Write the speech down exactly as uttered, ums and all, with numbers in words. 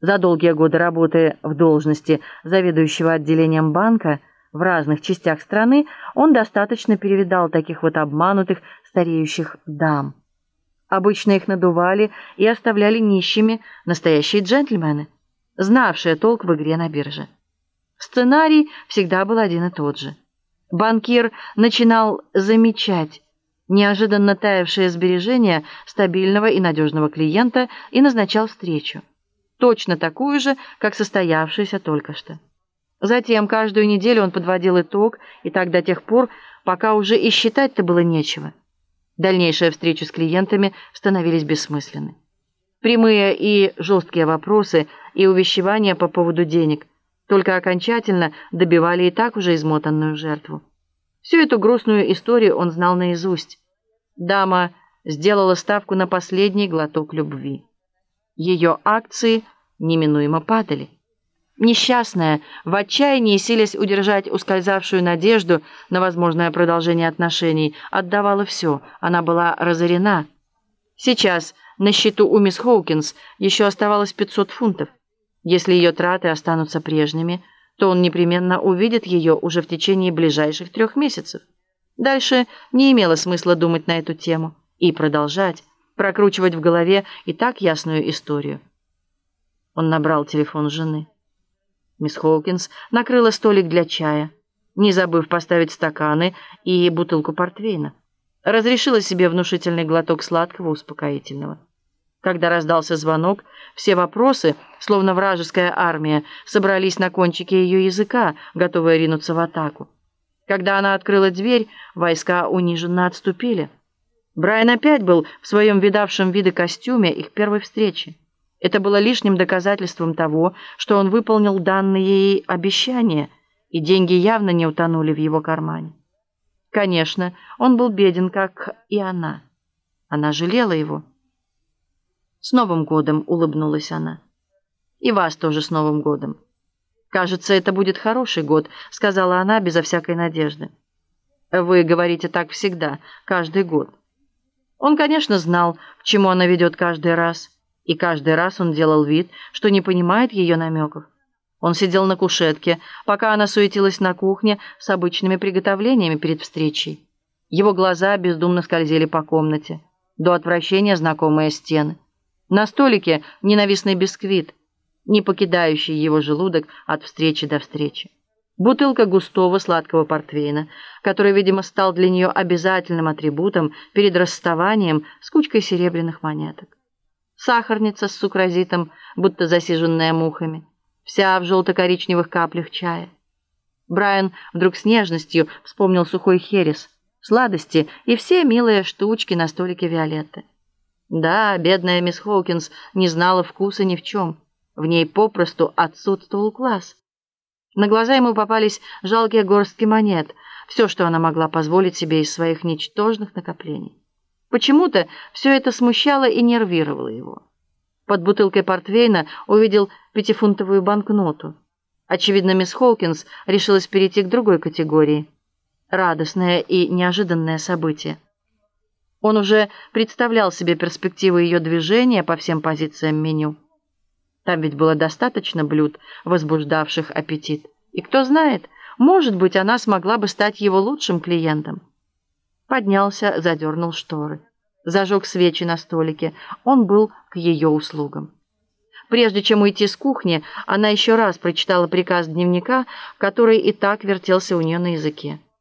За долгие годы работы в должности заведующего отделением банка в разных частях страны он достаточно перевидал таких вот обманутых стареющих дам. Обычно их надували и оставляли нищими настоящие джентльмены, знавшие толк в игре на бирже. Сценарий всегда был один и тот же. Банкир начинал замечать неожиданно таявшие сбережения стабильного и надежного клиента и назначал встречу, точно такую же, как состоявшаяся только что. Затем каждую неделю он подводил итог, и так до тех пор, пока уже и считать-то было нечего. Дальнейшие встречи с клиентами становились бессмысленны. Прямые и жесткие вопросы и увещевания по поводу денег только окончательно добивали и так уже измотанную жертву. Всю эту грустную историю он знал наизусть. Дама сделала ставку на последний глоток любви. Ее акции неминуемо падали. Несчастная, в отчаянии силясь удержать ускользавшую надежду на возможное продолжение отношений, отдавала все, она была разорена. Сейчас на счету у мисс Хоукинс еще оставалось пятьсот фунтов. Если ее траты останутся прежними, то он непременно увидит ее уже в течение ближайших трех месяцев. Дальше не имело смысла думать на эту тему и продолжать, прокручивать в голове и так ясную историю. Он набрал телефон жены. Мисс Хоукинс накрыла столик для чая, не забыв поставить стаканы и бутылку портвейна. Разрешила себе внушительный глоток сладкого успокоительного. Когда раздался звонок, все вопросы, словно вражеская армия, собрались на кончике ее языка, готовые ринуться в атаку. Когда она открыла дверь, войска униженно отступили. Брайан опять был в своем видавшем виды костюме их первой встречи. Это было лишним доказательством того, что он выполнил данные ей обещания, и деньги явно не утонули в его кармане. Конечно, он был беден, как и она. Она жалела его. «С Новым годом!» — улыбнулась она. «И вас тоже с Новым годом!» «Кажется, это будет хороший год», — сказала она безо всякой надежды. «Вы говорите так всегда, каждый год». Он, конечно, знал, к чему она ведет каждый раз. И каждый раз он делал вид, что не понимает ее намеков. Он сидел на кушетке, пока она суетилась на кухне с обычными приготовлениями перед встречей. Его глаза бездумно скользили по комнате. До отвращения знакомые стены. На столике ненавистный бисквит, не покидающий его желудок от встречи до встречи. Бутылка густого сладкого портвейна, который, видимо, стал для нее обязательным атрибутом перед расставанием с кучкой серебряных монеток. Сахарница с сукразитом, будто засиженная мухами, вся в желто-коричневых каплях чая. Брайан вдруг с нежностью вспомнил сухой херес, сладости и все милые штучки на столике Виолетты. Да, бедная мисс Хоукинс не знала вкуса ни в чем. В ней попросту отсутствовал класс. На глаза ему попались жалкие горстки монет, все, что она могла позволить себе из своих ничтожных накоплений. Почему-то все это смущало и нервировало его. Под бутылкой портвейна увидел пятифунтовую банкноту. Очевидно, мисс Хоукинс решилась перейти к другой категории. Радостное и неожиданное событие. Он уже представлял себе перспективы ее движения по всем позициям меню. Там ведь было достаточно блюд, возбуждавших аппетит. И кто знает, может быть, она смогла бы стать его лучшим клиентом. Поднялся, задернул шторы. Зажег свечи на столике. Он был к ее услугам. Прежде чем уйти с кухни, она еще раз прочитала приказ дневника, который и так вертелся у нее на языке.